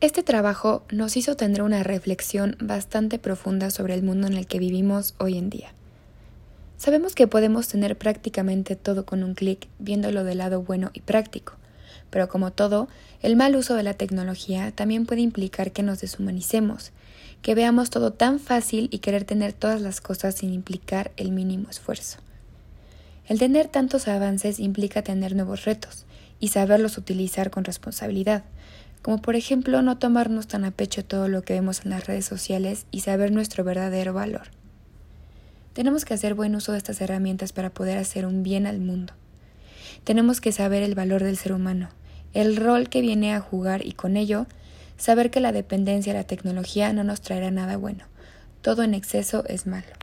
Este trabajo nos hizo tener una reflexión bastante profunda sobre el mundo en el que vivimos hoy en día. Sabemos que podemos tener prácticamente todo con un clic, viéndolo del lado bueno y práctico, pero como todo, el mal uso de la tecnología también puede implicar que nos deshumanicemos, que veamos todo tan fácil y querer tener todas las cosas sin implicar el mínimo esfuerzo. El tener tantos avances implica tener nuevos retos y saberlos utilizar con responsabilidad, como por ejemplo no tomarnos tan a pecho todo lo que vemos en las redes sociales y saber nuestro verdadero valor. Tenemos que hacer buen uso de estas herramientas para poder hacer un bien al mundo. Tenemos que saber el valor del ser humano, el rol que viene a jugar y con ello, saber que la dependencia de la tecnología no nos traerá nada bueno. Todo en exceso es malo.